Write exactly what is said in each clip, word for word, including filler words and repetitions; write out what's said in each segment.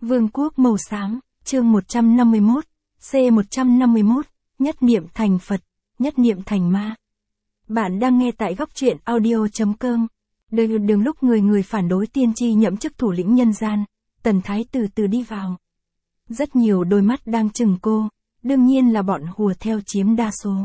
Vương quốc màu xám, chương một trăm năm mươi mốt, C một trăm năm mươi mốt, nhất niệm thành Phật, nhất niệm thành ma. Bạn đang nghe tại góc truyện audio chấm com. Đường đường lúc người người phản đối tiên tri nhậm chức thủ lĩnh nhân gian, Tần Thái từ từ đi vào. Rất nhiều đôi mắt đang chừng cô, đương nhiên là bọn hùa theo chiếm đa số.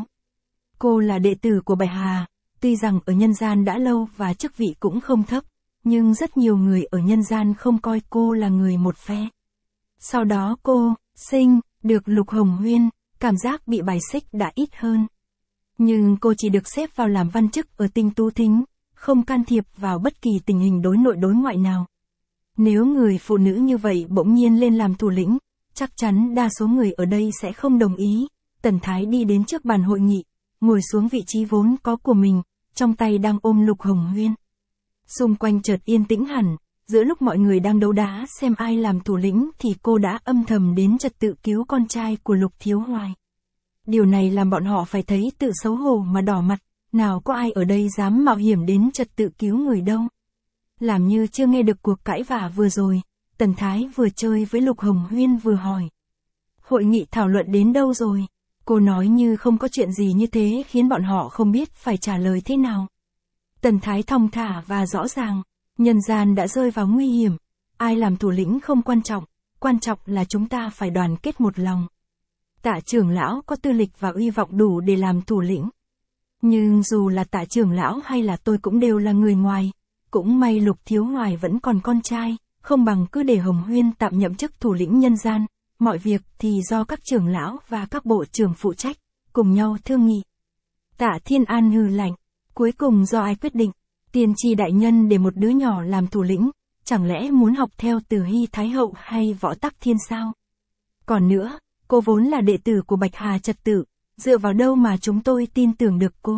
Cô là đệ tử của Bạch Hà, tuy rằng ở nhân gian đã lâu và chức vị cũng không thấp, nhưng rất nhiều người ở nhân gian không coi cô là người một phe. Sau đó cô, sinh, được Lục Hồng Huyên, cảm giác bị bài xích đã ít hơn. Nhưng cô chỉ được xếp vào làm văn chức ở Tinh Tú Thính, không can thiệp vào bất kỳ tình hình đối nội đối ngoại nào. Nếu người phụ nữ như vậy bỗng nhiên lên làm thủ lĩnh, chắc chắn đa số người ở đây sẽ không đồng ý. Tần Thái đi đến trước bàn hội nghị, ngồi xuống vị trí vốn có của mình, trong tay đang ôm Lục Hồng Huyên. Xung quanh chợt yên tĩnh hẳn, giữa lúc mọi người đang đấu đá xem ai làm thủ lĩnh thì cô đã âm thầm đến trật tự cứu con trai của Lục Thiếu Hoài. Điều này làm bọn họ phải thấy tự xấu hổ mà đỏ mặt, nào có ai ở đây dám mạo hiểm đến trật tự cứu người đâu. Làm như chưa nghe được cuộc cãi vã vừa rồi, Tần Thái vừa chơi với Lục Hồng Huyên vừa hỏi. Hội nghị thảo luận đến đâu rồi? Cô nói như không có chuyện gì như thế khiến bọn họ không biết phải trả lời thế nào. Tần Thái thong thả và rõ ràng, nhân gian đã rơi vào nguy hiểm, ai làm thủ lĩnh không quan trọng, quan trọng là chúng ta phải đoàn kết một lòng. Tạ trưởng lão có tư lịch và uy vọng đủ để làm thủ lĩnh. Nhưng dù là Tạ trưởng lão hay là tôi cũng đều là người ngoài, cũng may Lục Thiếu Hoài vẫn còn con trai, không bằng cứ để Hồng Huyên tạm nhậm chức thủ lĩnh nhân gian, mọi việc thì do các trưởng lão và các bộ trưởng phụ trách, cùng nhau thương nghị. Tạ Thiên An hừ lạnh, cuối cùng do ai quyết định, tiên tri đại nhân để một đứa nhỏ làm thủ lĩnh, chẳng lẽ muốn học theo Từ Hy Thái Hậu hay Võ Tắc Thiên sao? Còn nữa, cô vốn là đệ tử của Bạch Hà trật tự, dựa vào đâu mà chúng tôi tin tưởng được cô?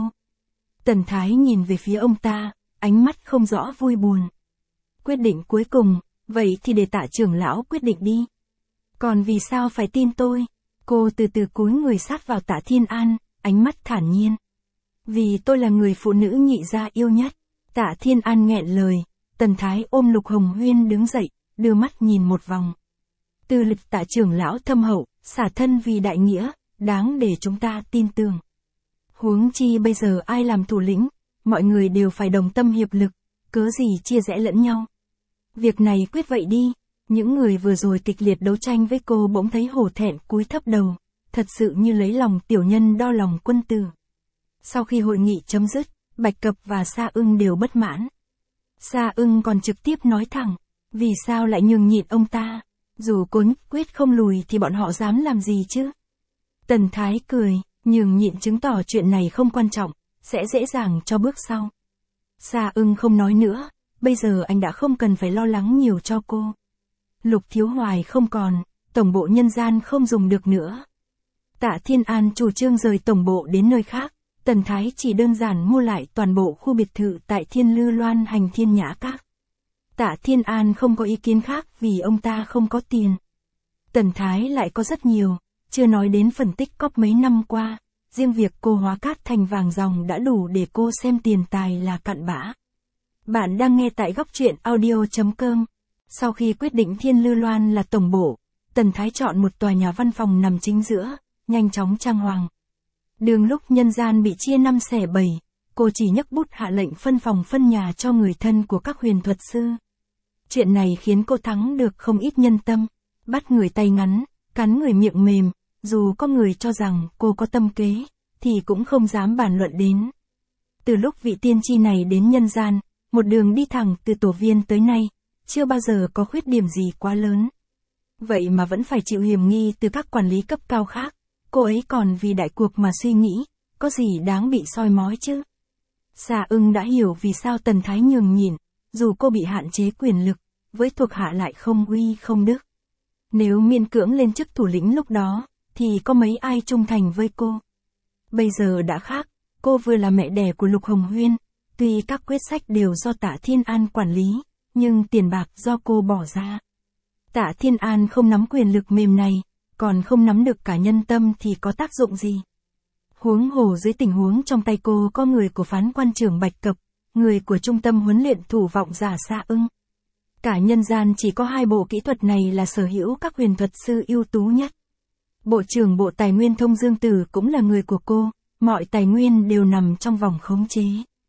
Tần Thái nhìn về phía ông ta, ánh mắt không rõ vui buồn. Quyết định cuối cùng, vậy thì để Tạ trưởng lão quyết định đi. Còn vì sao phải tin tôi? Cô từ từ cúi người sát vào Tạ Thiên An, ánh mắt thản nhiên. Vì tôi là người phụ nữ nhị gia yêu nhất. Tạ Thiên An nghẹn lời, Tần Thái ôm Lục Hồng Huyên đứng dậy, đưa mắt nhìn một vòng. Tư lịch Tạ trưởng lão thâm hậu, xả thân vì đại nghĩa, đáng để chúng ta tin tưởng. Huống chi bây giờ ai làm thủ lĩnh, mọi người đều phải đồng tâm hiệp lực, cớ gì chia rẽ lẫn nhau. Việc này quyết vậy đi. Những người vừa rồi kịch liệt đấu tranh với cô bỗng thấy hổ thẹn cúi thấp đầu, thật sự như lấy lòng tiểu nhân đo lòng quân tử. Sau khi hội nghị chấm dứt, Bạch Cập và Sa Ưng đều bất mãn. Sa Ưng còn trực tiếp nói thẳng, vì sao lại nhường nhịn ông ta, dù cô nhất quyết không lùi thì bọn họ dám làm gì chứ? Tần Thái cười, nhường nhịn chứng tỏ chuyện này không quan trọng, sẽ dễ dàng cho bước sau. Sa Ưng không nói nữa, bây giờ anh đã không cần phải lo lắng nhiều cho cô. Lục Thiếu Hoài không còn, tổng bộ nhân gian không dùng được nữa. Tạ Thiên An chủ trương rời tổng bộ đến nơi khác, Tần Thái chỉ đơn giản mua lại toàn bộ khu biệt thự tại Thiên Lư Loan Hành Thiên Nhã Các. Tạ Thiên An không có ý kiến khác vì ông ta không có tiền. Tần Thái lại có rất nhiều, chưa nói đến phần tích cóp mấy năm qua, riêng việc cô hóa cát thành vàng ròng đã đủ để cô xem tiền tài là cặn bã. Bạn đang nghe tại góc truyện audio chấm com. Sau khi quyết định Thiên Lư Loan là tổng bộ, Tần Thái chọn một tòa nhà văn phòng nằm chính giữa, nhanh chóng trang hoàng. Đường lúc nhân gian bị chia năm xẻ bảy, cô chỉ nhấc bút hạ lệnh phân phòng phân nhà cho người thân của các huyền thuật sư. Chuyện này khiến cô thắng được không ít nhân tâm, bắt người tay ngắn, cắn người miệng mềm, dù có người cho rằng cô có tâm kế, thì cũng không dám bàn luận đến. Từ lúc vị tiên tri này đến nhân gian, một đường đi thẳng từ tổ viên tới nay, chưa bao giờ có khuyết điểm gì quá lớn. Vậy mà vẫn phải chịu hiểm nghi từ các quản lý cấp cao khác, cô ấy còn vì đại cuộc mà suy nghĩ, có gì đáng bị soi mói chứ? Sa Ưng đã hiểu vì sao Tần Thái nhường nhịn, dù cô bị hạn chế quyền lực, với thuộc hạ lại không uy không đức. Nếu miễn cưỡng lên chức thủ lĩnh lúc đó, thì có mấy ai trung thành với cô? Bây giờ đã khác, cô vừa là mẹ đẻ của Lục Hồng Huyên, tuy các quyết sách đều do Tạ Thiên An quản lý, nhưng tiền bạc do cô bỏ ra. Tạ Thiên An không nắm quyền lực mềm này, còn không nắm được cả nhân tâm thì có tác dụng gì? Huống hồ dưới tình huống trong tay cô có người của phán quan trưởng Bạch Cập, người của trung tâm huấn luyện thủ vọng giả Sa Ưng. Cả nhân gian chỉ có hai bộ kỹ thuật này là sở hữu các huyền thuật sư ưu tú nhất. Bộ trưởng Bộ Tài nguyên Thông Dương Tử cũng là người của cô, mọi tài nguyên đều nằm trong vòng khống chế.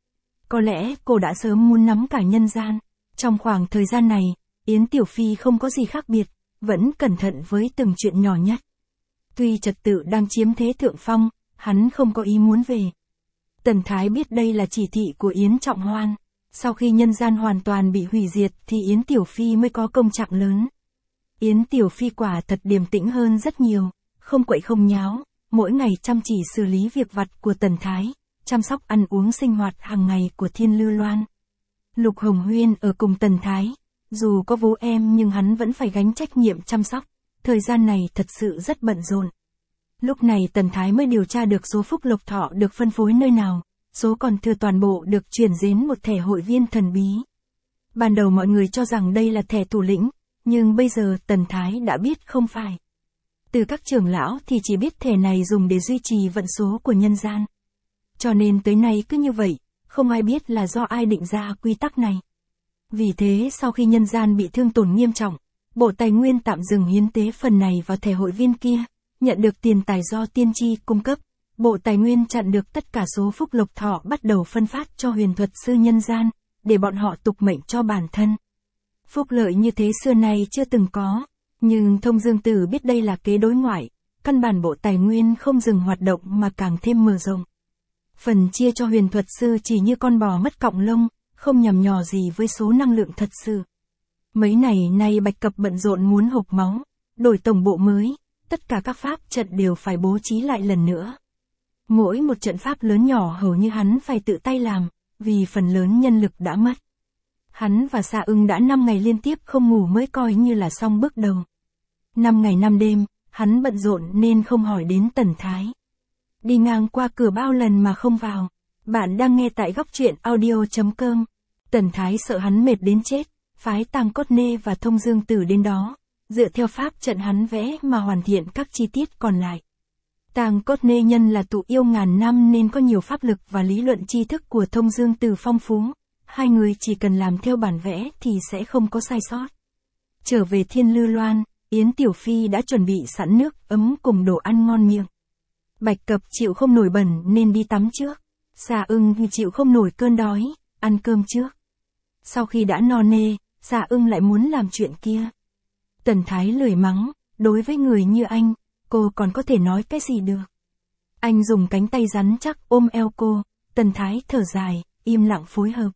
Có lẽ cô đã sớm muốn nắm cả nhân gian. Trong khoảng thời gian này, Yến Tiểu Phi không có gì khác biệt, vẫn cẩn thận với từng chuyện nhỏ nhất. Tuy trật tự đang chiếm thế thượng phong, hắn không có ý muốn về. Tần Thái biết đây là chỉ thị của Yến Trọng Hoan. Sau khi nhân gian hoàn toàn bị hủy diệt thì Yến Tiểu Phi mới có công trạng lớn. Yến Tiểu Phi quả thật điềm tĩnh hơn rất nhiều, không quậy không nháo, mỗi ngày chăm chỉ xử lý việc vặt của Tần Thái, chăm sóc ăn uống sinh hoạt hàng ngày của Thiên Lư Loan. Lục Hồng Huyên ở cùng Tần Thái, dù có bố em nhưng hắn vẫn phải gánh trách nhiệm chăm sóc, thời gian này thật sự rất bận rộn. Lúc này Tần Thái mới điều tra được số phúc lộc thọ được phân phối nơi nào, số còn thừa toàn bộ được chuyển đến một thẻ hội viên thần bí. Ban đầu mọi người cho rằng đây là thẻ thủ lĩnh, nhưng bây giờ Tần Thái đã biết không phải. Từ các trưởng lão thì chỉ biết thẻ này dùng để duy trì vận số của nhân gian. Cho nên tới nay cứ như vậy, không ai biết là do ai định ra quy tắc này. Vì thế sau khi nhân gian bị thương tổn nghiêm trọng, Bộ Tài nguyên tạm dừng hiến tế phần này vào thẻ hội viên kia, nhận được tiền tài do tiên tri cung cấp. Bộ Tài nguyên chặn được tất cả số phúc lộc thọ bắt đầu phân phát cho huyền thuật sư nhân gian, để bọn họ tục mệnh cho bản thân. Phúc lợi như thế xưa nay chưa từng có, nhưng Thông Dương Tử biết đây là kế đối ngoại, căn bản Bộ Tài nguyên không dừng hoạt động mà càng thêm mở rộng. Phần chia cho huyền thuật sư chỉ như con bò mất cọng lông, không nhằm nhò gì với số năng lượng thật sự. Mấy ngày nay Bạch Cập bận rộn muốn hộc máu, đổi tổng bộ mới, tất cả các pháp trận đều phải bố trí lại lần nữa. Mỗi một trận pháp lớn nhỏ hầu như hắn phải tự tay làm, vì phần lớn nhân lực đã mất. Hắn và Sa Ưng đã năm ngày liên tiếp không ngủ mới coi như là xong bước đầu. Năm ngày năm đêm, hắn bận rộn nên không hỏi đến Tần Thái. Đi ngang qua cửa bao lần mà không vào. Bạn đang nghe tại góc truyện audio chấm com. Tần Thái sợ hắn mệt đến chết, phái Tang Cốt Nê và Thông Dương Tử đến đó, dựa theo pháp trận hắn vẽ mà hoàn thiện các chi tiết còn lại. Tang Cốt Nê nhân là tụ yêu ngàn năm nên có nhiều pháp lực và lý luận tri thức của Thông Dương Tử phong phú. Hai người chỉ cần làm theo bản vẽ thì sẽ không có sai sót. Trở về Thiên Lư Loan, Yến Tiểu Phi đã chuẩn bị sẵn nước ấm cùng đồ ăn ngon miệng. Bạch Cập chịu không nổi bẩn nên đi tắm trước. Sa Ưng chịu không nổi cơn đói, ăn cơm trước. Sau khi đã no nê, Sa Ưng lại muốn làm chuyện kia. Tần Thái lười mắng, đối với người như anh, cô còn có thể nói cái gì được. Anh dùng cánh tay rắn chắc ôm eo cô, Tần Thái thở dài, im lặng phối hợp.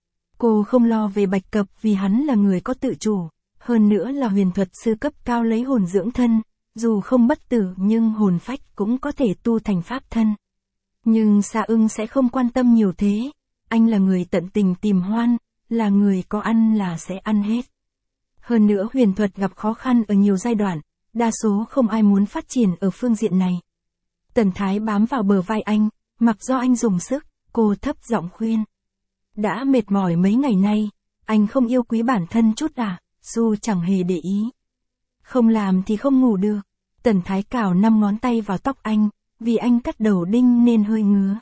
Cô không lo về Bạch Cập vì hắn là người có tự chủ, hơn nữa là huyền thuật sư cấp cao lấy hồn dưỡng thân, dù không bất tử nhưng hồn phách cũng có thể tu thành pháp thân. Nhưng Sa Ưng sẽ không quan tâm nhiều thế, anh là người tận tình tìm hoan, là người có ăn là sẽ ăn hết. Hơn nữa huyền thuật gặp khó khăn ở nhiều giai đoạn, đa số không ai muốn phát triển ở phương diện này. Tần Thái bám vào bờ vai anh, mặc do anh dùng sức, cô thấp giọng khuyên. Đã mệt mỏi mấy ngày nay, anh không yêu quý bản thân chút à, Su chẳng hề để ý. Không làm thì không ngủ được. Tần Thái cào năm ngón tay vào tóc anh, vì anh cắt đầu đinh nên hơi ngứa.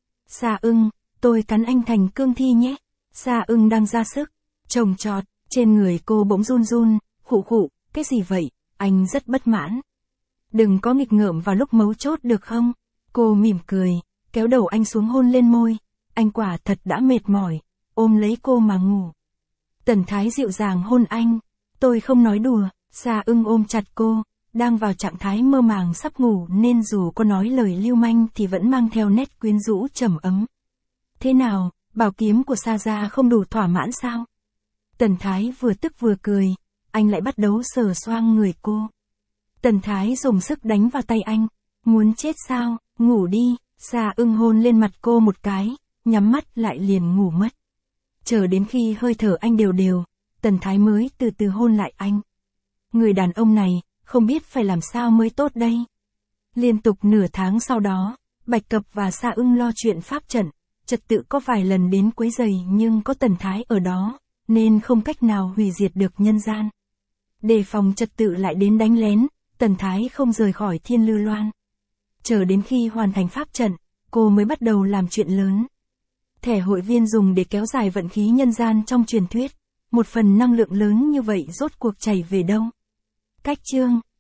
Sa Ưng, tôi cắn anh thành cương thi nhé. Sa Ưng đang ra sức, trồng trọt, trên người cô bỗng run run, khụ khụ, cái gì vậy, anh rất bất mãn. Đừng có nghịch ngợm vào lúc mấu chốt được không? Cô mỉm cười, kéo đầu anh xuống hôn lên môi. Anh quả thật đã mệt mỏi, ôm lấy cô mà ngủ. Tần Thái dịu dàng hôn anh, tôi không nói đùa. Sa Ưng ôm chặt cô, đang vào trạng thái mơ màng sắp ngủ nên dù có nói lời lưu manh thì vẫn mang theo nét quyến rũ trầm ấm. Thế nào, bảo kiếm của Sa gia không đủ thỏa mãn sao? Tần Thái vừa tức vừa cười, anh lại bắt đầu sờ xoang người cô. Tần Thái dùng sức đánh vào tay anh, muốn chết sao, ngủ đi. Sa Ưng hôn lên mặt cô một cái, nhắm mắt lại liền ngủ mất. Chờ đến khi hơi thở anh đều đều, Tần Thái mới từ từ hôn lại anh. Người đàn ông này, không biết phải làm sao mới tốt đây. Liên tục nửa tháng sau đó, Bạch Cập và Sa Ưng lo chuyện pháp trận, trật tự có vài lần đến quấy rầy nhưng có Tần Thái ở đó, nên không cách nào hủy diệt được nhân gian. Đề phòng trật tự lại đến đánh lén, Tần Thái không rời khỏi Thiên Lư Loan. Chờ đến khi hoàn thành pháp trận, cô mới bắt đầu làm chuyện lớn. Thẻ hội viên dùng để kéo dài vận khí nhân gian trong truyền thuyết, Một phần năng lượng lớn như vậy rốt cuộc chảy về đâu? Cách chương